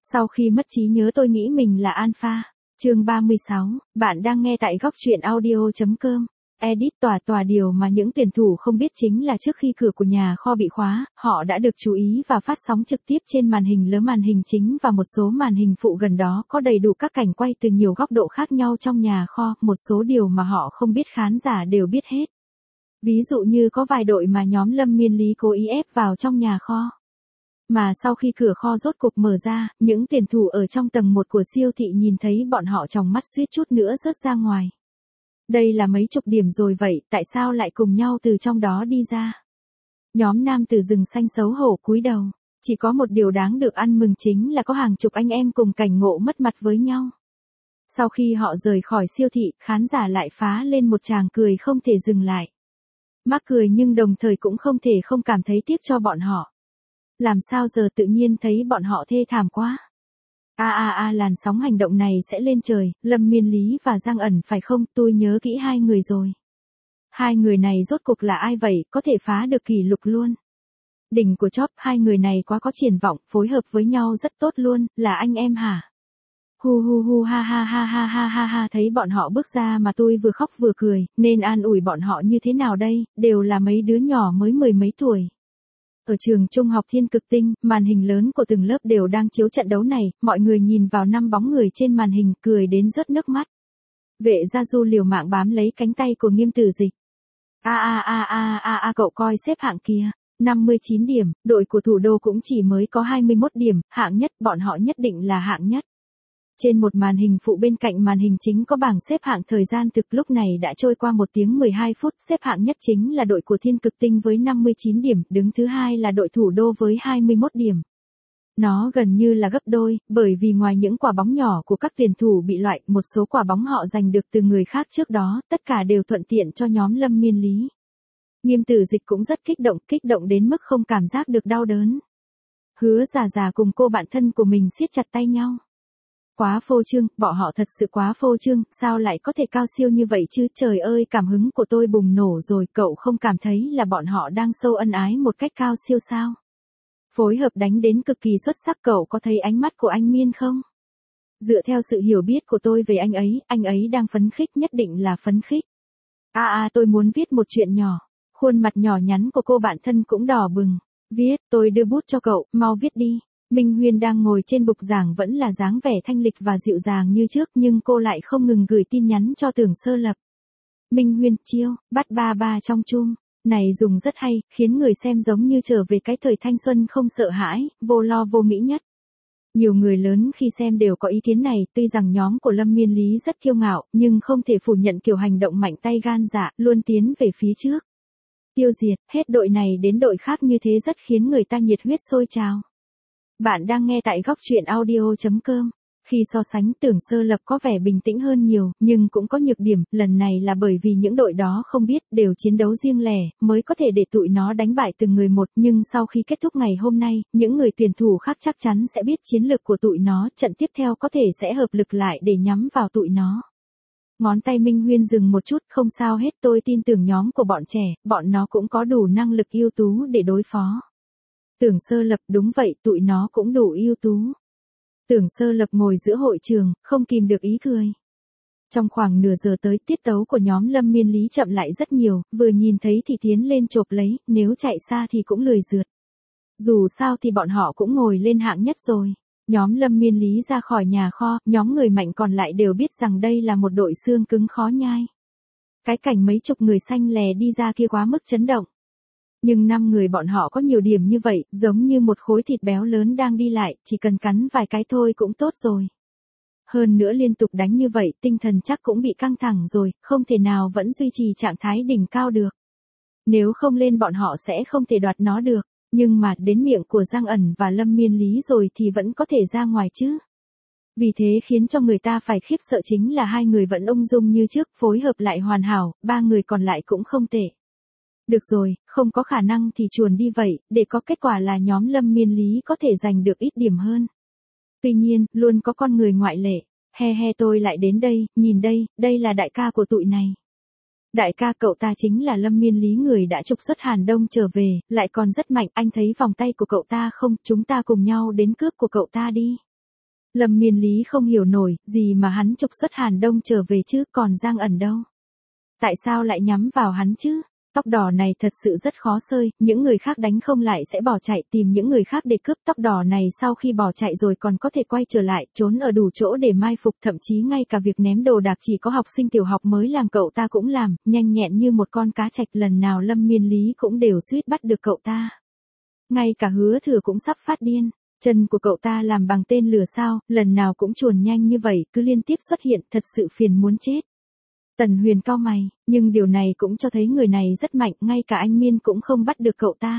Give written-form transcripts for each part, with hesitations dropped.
Sau khi mất trí nhớ tôi nghĩ mình là Alpha. Chương 36, bạn đang nghe tại góc truyện audio.com. Edit tòa điều mà những tuyển thủ không biết chính là trước khi cửa của nhà kho bị khóa, họ đã được chú ý và phát sóng trực tiếp trên màn hình lớn, màn hình chính và một số màn hình phụ gần đó có đầy đủ các cảnh quay từ nhiều góc độ khác nhau trong nhà kho, một số điều mà họ không biết khán giả đều biết hết. Ví dụ như có vài đội mà nhóm Lâm Miên Lý cố ý ép vào trong nhà kho. Mà sau khi cửa kho rốt cục mở ra, những tuyển thủ ở trong tầng 1 của siêu thị nhìn thấy bọn họ tròng mắt suýt chút nữa rớt ra ngoài. Đây là mấy chục điểm rồi vậy, tại sao lại cùng nhau từ trong đó đi ra? Nhóm nam từ rừng xanh xấu hổ cúi đầu. Chỉ có một điều đáng được ăn mừng chính là có hàng chục anh em cùng cảnh ngộ mất mặt với nhau. Sau khi họ rời khỏi siêu thị, khán giả lại phá lên một tràng cười không thể dừng lại. Mắc cười nhưng đồng thời cũng không thể không cảm thấy tiếc cho bọn họ. Làm sao giờ tự nhiên thấy bọn họ thê thảm quá. Làn sóng hành động này sẽ lên trời, Lâm Miên Lý và Giang Ẩn phải không, tôi nhớ kỹ hai người rồi. Hai người này rốt cuộc là ai vậy, có thể phá được kỷ lục luôn. Đỉnh của chóp, hai người này quá có triển vọng, phối hợp với nhau rất tốt luôn, là anh em hả? Hu ha, thấy bọn họ bước ra mà tôi vừa khóc vừa cười, nên an ủi bọn họ như thế nào đây, đều là mấy đứa nhỏ mới mười mấy tuổi. Ở trường trung học Thiên Cực Tinh, màn hình lớn của từng lớp đều đang chiếu trận đấu này, mọi người nhìn vào 5 bóng người trên màn hình cười đến rớt nước mắt. Vệ Gia Du liều mạng bám lấy cánh tay của Nghiêm Tử Dịch. Cậu coi xếp hạng kia, 59 điểm, đội của thủ đô cũng chỉ mới có 21 điểm, hạng nhất, bọn họ nhất định là hạng nhất. Trên một màn hình phụ bên cạnh màn hình chính có bảng xếp hạng thời gian thực, lúc này đã trôi qua 1 tiếng 12 phút, xếp hạng nhất chính là đội của Thiên Cực Tinh với 59 điểm, đứng thứ hai là đội thủ đô với 21 điểm. Nó gần như là gấp đôi, bởi vì ngoài những quả bóng nhỏ của các tuyển thủ bị loại, một số quả bóng họ giành được từ người khác trước đó, tất cả đều thuận tiện cho nhóm Lâm Miên Lý. Nghiêm Tử Dịch cũng rất kích động đến mức không cảm giác được đau đớn. Hứa Già cùng cô bạn thân của mình siết chặt tay nhau. Quá phô trương, bọn họ thật sự quá phô trương, sao lại có thể cao siêu như vậy chứ, trời ơi, cảm hứng của tôi bùng nổ rồi, cậu không cảm thấy là bọn họ đang sâu ân ái một cách cao siêu sao? Phối hợp đánh đến cực kỳ xuất sắc, cậu có thấy ánh mắt của anh Miên không? Dựa theo sự hiểu biết của tôi về anh ấy đang phấn khích, nhất định là phấn khích. Tôi muốn viết một chuyện nhỏ. Khuôn mặt nhỏ nhắn của cô bạn thân cũng đỏ bừng. Viết, tôi đưa bút cho cậu, mau viết đi. Minh Huyên đang ngồi trên bục giảng vẫn là dáng vẻ thanh lịch và dịu dàng như trước, nhưng cô lại không ngừng gửi tin nhắn cho Tưởng Sơ Lập. Minh Huyên, chiêu, bắt ba trong chum. Này dùng rất hay, khiến người xem giống như trở về cái thời thanh xuân không sợ hãi, vô lo vô nghĩ nhất. Nhiều người lớn khi xem đều có ý kiến này, tuy rằng nhóm của Lâm Miên Lý rất kiêu ngạo, nhưng không thể phủ nhận kiểu hành động mạnh tay gan dạ, luôn tiến về phía trước. Tiêu diệt, hết đội này đến đội khác như thế rất khiến người ta nhiệt huyết sôi trào. Bạn đang nghe tại góc truyện audio.com. Khi so sánh, Tưởng Sơ Lập có vẻ bình tĩnh hơn nhiều, nhưng cũng có nhược điểm, lần này là bởi vì những đội đó không biết, đều chiến đấu riêng lẻ, mới có thể để tụi nó đánh bại từng người một, nhưng sau khi kết thúc ngày hôm nay, những người tuyển thủ khác chắc chắn sẽ biết chiến lược của tụi nó, trận tiếp theo có thể sẽ hợp lực lại để nhắm vào tụi nó. Ngón tay Minh Huyên dừng một chút, không sao hết, tôi tin tưởng nhóm của bọn trẻ, bọn nó cũng có đủ năng lực ưu tú để đối phó. Tưởng Sơ Lập, đúng vậy, tụi nó cũng đủ ưu tú. Tưởng Sơ Lập ngồi giữa hội trường, không kìm được ý cười. Trong khoảng nửa giờ tới, tiết tấu của nhóm Lâm Miên Lý chậm lại rất nhiều, vừa nhìn thấy thì tiến lên chộp lấy, nếu chạy xa thì cũng lười rượt. Dù sao thì bọn họ cũng ngồi lên hạng nhất rồi. Nhóm Lâm Miên Lý ra khỏi nhà kho, nhóm người mạnh còn lại đều biết rằng đây là một đội xương cứng khó nhai. Cái cảnh mấy chục người xanh lè đi ra kia quá mức chấn động. Nhưng 5 người bọn họ có nhiều điểm như vậy, giống như một khối thịt béo lớn đang đi lại, chỉ cần cắn vài cái thôi cũng tốt rồi. Hơn nữa liên tục đánh như vậy, tinh thần chắc cũng bị căng thẳng rồi, không thể nào vẫn duy trì trạng thái đỉnh cao được. Nếu không lên bọn họ sẽ không thể đoạt nó được, nhưng mà đến miệng của Giang Ẩn và Lâm Miên Lý rồi thì vẫn có thể ra ngoài chứ. Vì thế khiến cho người ta phải khiếp sợ chính là hai người vẫn ung dung như trước, phối hợp lại hoàn hảo, 3 người còn lại cũng không tệ. Được rồi, không có khả năng thì chuồn đi vậy, để có kết quả là nhóm Lâm Miên Lý có thể giành được ít điểm hơn. Tuy nhiên, luôn có con người ngoại lệ. Tôi lại đến đây, nhìn đây, đây là đại ca của tụi này. Đại ca cậu ta chính là Lâm Miên Lý, người đã trục xuất Hàn Đông trở về, lại còn rất mạnh, anh thấy vòng tay của cậu ta không, chúng ta cùng nhau đến cướp của cậu ta đi. Lâm Miên Lý không hiểu nổi, gì mà hắn trục xuất Hàn Đông trở về chứ, còn Giang ẩn đâu? Tại sao lại nhắm vào hắn chứ? Tóc đỏ này thật sự rất khó xơi, những người khác đánh không lại sẽ bỏ chạy tìm những người khác để cướp. Tóc đỏ này sau khi bỏ chạy rồi còn có thể quay trở lại, trốn ở đủ chỗ để mai phục, thậm chí ngay cả việc ném đồ đạc chỉ có học sinh tiểu học mới làm cậu ta cũng làm, nhanh nhẹn như một con cá trạch, lần nào Lâm Miên Lý cũng đều suýt bắt được cậu ta. Ngay cả Hứa Thừa cũng sắp phát điên. Chân của cậu ta làm bằng tên lửa sao, lần nào cũng chuồn nhanh như vậy, cứ liên tiếp xuất hiện, thật sự phiền muốn chết. Tần Huyền cau mày, nhưng điều này cũng cho thấy người này rất mạnh, ngay cả anh Miên cũng không bắt được cậu ta.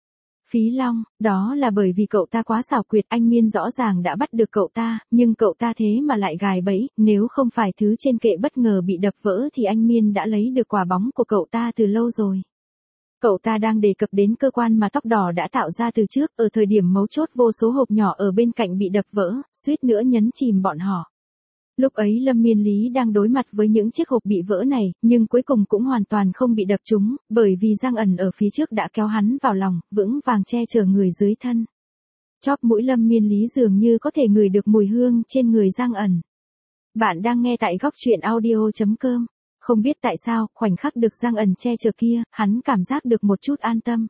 Phí Long, đó là bởi vì cậu ta quá xảo quyệt, anh Miên rõ ràng đã bắt được cậu ta, nhưng cậu ta thế mà lại gài bẫy, nếu không phải thứ trên kệ bất ngờ bị đập vỡ thì anh Miên đã lấy được quả bóng của cậu ta từ lâu rồi. Cậu ta đang đề cập đến cơ quan mà tóc đỏ đã tạo ra từ trước, ở thời điểm mấu chốt vô số hộp nhỏ ở bên cạnh bị đập vỡ, suýt nữa nhấn chìm bọn họ. Lúc ấy Lâm Miên Lý đang đối mặt với những chiếc hộp bị vỡ này, nhưng cuối cùng cũng hoàn toàn không bị đập trúng, bởi vì Giang ẩn ở phía trước đã kéo hắn vào lòng, vững vàng che chở người dưới thân. Chóp mũi Lâm Miên Lý dường như có thể ngửi được mùi hương trên người Giang ẩn. Bạn đang nghe tại góc truyện audio.com. Không biết tại sao, khoảnh khắc được Giang ẩn che chở kia, hắn cảm giác được một chút an tâm.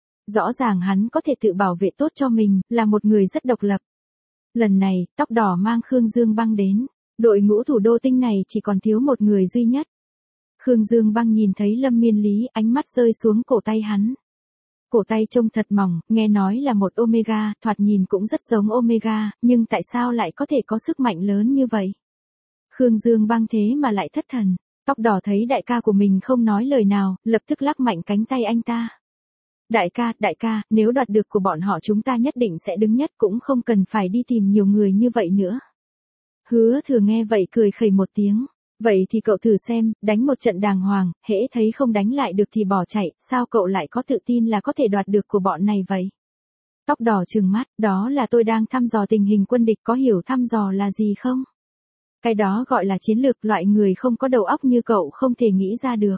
Rõ ràng hắn có thể tự bảo vệ tốt cho mình, là một người rất độc lập. Lần này, tóc đỏ mang Khương Dương Băng đến. Đội ngũ thủ đô tinh này chỉ còn thiếu một người duy nhất. Khương Dương Băng nhìn thấy Lâm Miên Lý, ánh mắt rơi xuống cổ tay hắn. Cổ tay trông thật mỏng, nghe nói là một Omega, thoạt nhìn cũng rất giống Omega, nhưng tại sao lại có thể có sức mạnh lớn như vậy? Khương Dương Băng thế mà lại thất thần. Tóc đỏ thấy đại ca của mình không nói lời nào, lập tức lắc mạnh cánh tay anh ta. Đại ca, nếu đoạt được của bọn họ chúng ta nhất định sẽ đứng nhất, cũng không cần phải đi tìm nhiều người như vậy nữa. Hứa Thừa nghe vậy cười khẩy một tiếng. Vậy thì cậu thử xem, đánh một trận đàng hoàng, hễ thấy không đánh lại được thì bỏ chạy, sao cậu lại có tự tin là có thể đoạt được của bọn này vậy? Tóc đỏ trừng mắt, đó là tôi đang thăm dò tình hình quân địch, có hiểu thăm dò là gì không? Cái đó gọi là chiến lược, loại người không có đầu óc như cậu không thể nghĩ ra được.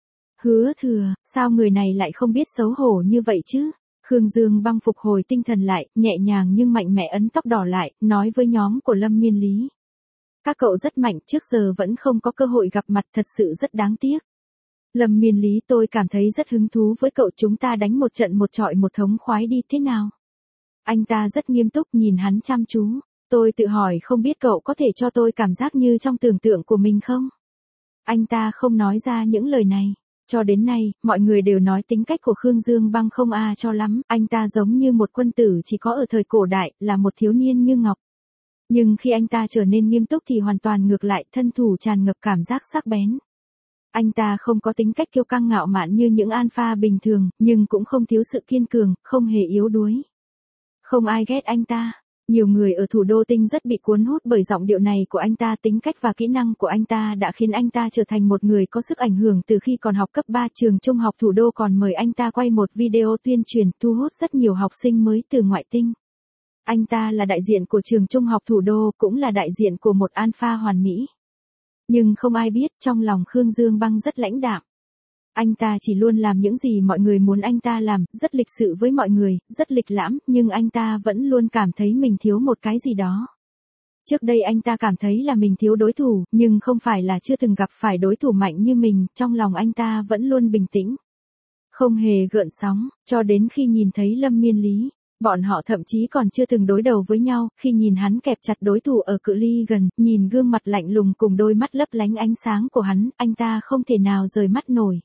Hứa Thừa, sao người này lại không biết xấu hổ như vậy chứ? Khương Dương Băng phục hồi tinh thần lại, nhẹ nhàng nhưng mạnh mẽ ấn tóc đỏ lại, nói với nhóm của Lâm Miên Lý. Các cậu rất mạnh, trước giờ vẫn không có cơ hội gặp mặt, thật sự rất đáng tiếc. Lâm Miên Lý, tôi cảm thấy rất hứng thú với cậu, chúng ta đánh một trận một trọi một thống khoái đi, thế nào? Anh ta rất nghiêm túc nhìn hắn chăm chú. Tôi tự hỏi không biết cậu có thể cho tôi cảm giác như trong tưởng tượng của mình không? Anh ta không nói ra những lời này. Cho đến nay, mọi người đều nói tính cách của Khương Dương Băng không cho lắm, anh ta giống như một quân tử chỉ có ở thời cổ đại, là một thiếu niên như ngọc. Nhưng khi anh ta trở nên nghiêm túc thì hoàn toàn ngược lại, thân thủ tràn ngập cảm giác sắc bén. Anh ta không có tính cách kiêu căng ngạo mạn như những alpha bình thường, nhưng cũng không thiếu sự kiên cường, không hề yếu đuối. Không ai ghét anh ta. Nhiều người ở thủ đô tinh rất bị cuốn hút bởi giọng điệu này của anh ta, tính cách và kỹ năng của anh ta đã khiến anh ta trở thành một người có sức ảnh hưởng từ khi còn học cấp 3. Trường trung học thủ đô còn mời anh ta quay một video tuyên truyền, thu hút rất nhiều học sinh mới từ ngoại tinh. Anh ta là đại diện của trường trung học thủ đô, cũng là đại diện của một alpha hoàn mỹ. Nhưng không ai biết, trong lòng Khương Dương Băng rất lãnh đạm. Anh ta chỉ luôn làm những gì mọi người muốn anh ta làm, rất lịch sự với mọi người, rất lịch lãm, nhưng anh ta vẫn luôn cảm thấy mình thiếu một cái gì đó. Trước đây anh ta cảm thấy là mình thiếu đối thủ, nhưng không phải là chưa từng gặp phải đối thủ mạnh như mình, trong lòng anh ta vẫn luôn bình tĩnh. Không hề gợn sóng, cho đến khi nhìn thấy Lâm Miên Lý. Bọn họ thậm chí còn chưa từng đối đầu với nhau, khi nhìn hắn kẹp chặt đối thủ ở cự ly gần, nhìn gương mặt lạnh lùng cùng đôi mắt lấp lánh ánh sáng của hắn, anh ta không thể nào rời mắt nổi.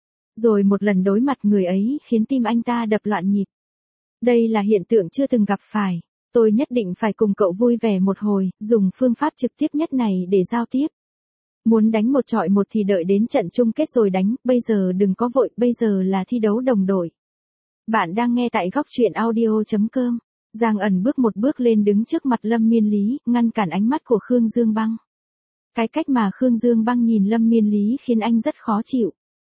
Rồi một lần đối mặt người ấy khiến tim anh ta đập loạn nhịp. Đây là hiện tượng chưa từng gặp phải. Tôi nhất định phải cùng cậu vui vẻ một hồi, dùng phương pháp trực tiếp nhất này để giao tiếp. Muốn đánh một trọi một thì đợi đến trận chung kết rồi đánh, bây giờ đừng có vội, bây giờ là thi đấu đồng đội. Bạn đang nghe tại góc truyện audio.com. Giang ẩn bước một bước lên đứng trước mặt Lâm Miên Lý, ngăn cản ánh mắt của Khương Dương Băng. Cái cách mà Khương Dương Băng nhìn Lâm Miên Lý khiến anh rất khó chịu.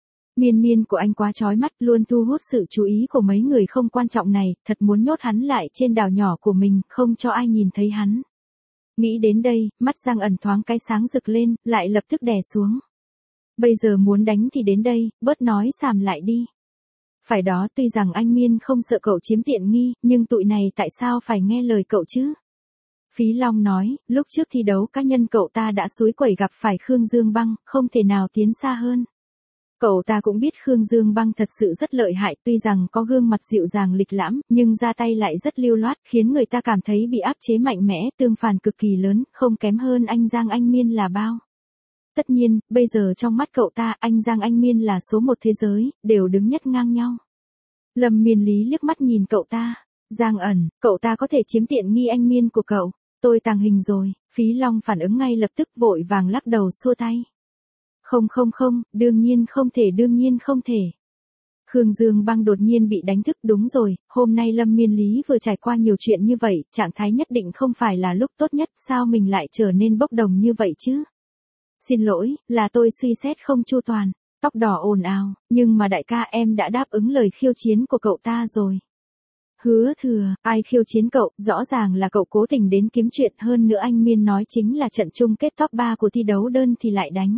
Miên của anh quá chói mắt, luôn thu hút sự chú ý của mấy người không quan trọng này, thật muốn nhốt hắn lại trên đảo nhỏ của mình, không cho ai nhìn thấy hắn. Nghĩ đến đây, mắt Giang ẩn thoáng cái sáng rực lên, lại lập tức đè xuống. Bây giờ muốn đánh thì đến đây, bớt nói xàm lại đi. Phải đó, tuy rằng anh Miên không sợ cậu chiếm tiện nghi, nhưng tụi này tại sao phải nghe lời cậu chứ? Phí Long nói, lúc trước thi đấu cá nhân cậu ta đã xúi quẩy gặp phải Khương Dương Băng, không thể nào tiến xa hơn. Cậu ta cũng biết Khương Dương Băng thật sự rất lợi hại, tuy rằng có gương mặt dịu dàng lịch lãm, nhưng ra tay lại rất lưu loát, khiến người ta cảm thấy bị áp chế mạnh mẽ, tương phản cực kỳ lớn, không kém hơn anh Giang Anh Miên là bao. Tất nhiên, bây giờ trong mắt cậu ta, anh Giang Anh Miên là số một thế giới, đều đứng nhất ngang nhau. Lâm Miên Lý liếc mắt nhìn cậu ta. Giang ẩn, cậu ta có thể chiếm tiện nghi anh Miên của cậu. Tôi tàng hình rồi. Phí Long phản ứng ngay lập tức vội vàng lắc đầu xua tay. Không, đương nhiên không thể. Khương Dương Băng đột nhiên bị đánh thức, đúng rồi, hôm nay Lâm Miên Lý vừa trải qua nhiều chuyện như vậy, trạng thái nhất định không phải là lúc tốt nhất, sao mình lại trở nên bốc đồng như vậy chứ? Xin lỗi, là tôi suy xét không chu toàn. Tóc đỏ ồn ào, nhưng mà đại ca em đã đáp ứng lời khiêu chiến của cậu ta rồi. Hứa Thừa, ai khiêu chiến cậu, rõ ràng là cậu cố tình đến kiếm chuyện, hơn nữa anh Miên nói chính là trận chung kết top 3 của thi đấu đơn thì lại đánh.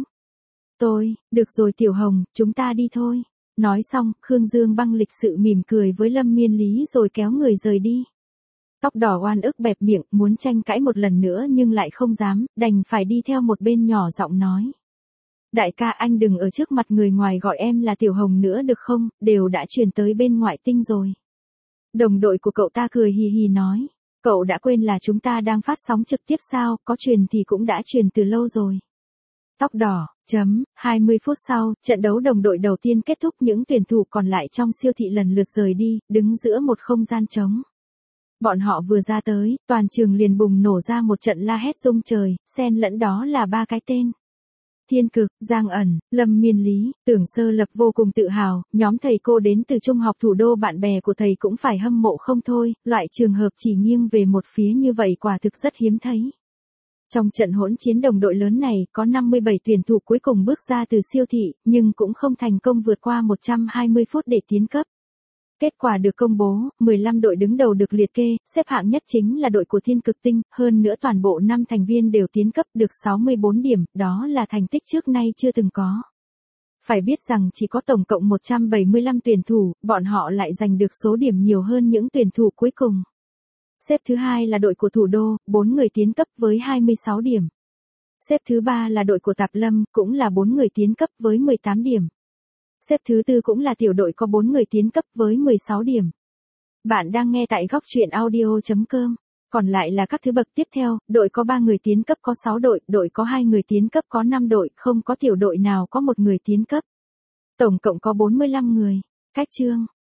Được rồi Tiểu Hồng, chúng ta đi thôi. Nói xong, Khương Dương Băng lịch sự mỉm cười với Lâm Miên Lý rồi kéo người rời đi. Tóc đỏ oan ức bẹp miệng, muốn tranh cãi một lần nữa nhưng lại không dám, đành phải đi theo một bên nhỏ giọng nói. Đại ca anh đừng ở trước mặt người ngoài gọi em là Tiểu Hồng nữa được không, đều đã truyền tới bên ngoại tinh rồi. Đồng đội của cậu ta cười hì hì nói, cậu đã quên là chúng ta đang phát sóng trực tiếp sao, có truyền thì cũng đã truyền từ lâu rồi. Tóc đỏ, 20 phút sau, trận đấu đồng đội đầu tiên kết thúc, những tuyển thủ còn lại trong siêu thị lần lượt rời đi, đứng giữa một không gian trống. Bọn họ vừa ra tới, toàn trường liền bùng nổ ra một trận la hét rung trời, xen lẫn đó là 3 cái tên. Thiên Cực, Giang Ẩn, Lâm Miên Lý, Tưởng Sơ Lập vô cùng tự hào, nhóm thầy cô đến từ trung học thủ đô bạn bè của thầy cũng phải hâm mộ không thôi, loại trường hợp chỉ nghiêng về một phía như vậy quả thực rất hiếm thấy. Trong trận hỗn chiến đồng đội lớn này, có 57 tuyển thủ cuối cùng bước ra từ siêu thị, nhưng cũng không thành công vượt qua 120 phút để tiến cấp. Kết quả được công bố, 15 đội đứng đầu được liệt kê, xếp hạng nhất chính là đội của Thiên Cực Tinh, hơn nữa toàn bộ 5 thành viên đều tiến cấp được 64 điểm, đó là thành tích trước nay chưa từng có. Phải biết rằng chỉ có tổng cộng 175 tuyển thủ, bọn họ lại giành được số điểm nhiều hơn những tuyển thủ cuối cùng. Xếp thứ hai là đội của Thủ Đô, 4 người tiến cấp với 26 điểm. Xếp thứ ba là đội của Tạp Lâm, cũng là 4 người tiến cấp với 18 điểm. Xếp thứ tư cũng là tiểu đội có 4 người tiến cấp với 16 điểm. Bạn đang nghe tại góc truyện audio.com. Còn lại là các thứ bậc tiếp theo, đội có 3 người tiến cấp có 6 đội, đội có 2 người tiến cấp có 5 đội, không có tiểu đội nào có 1 người tiến cấp. Tổng cộng có 45 người. Cách chương.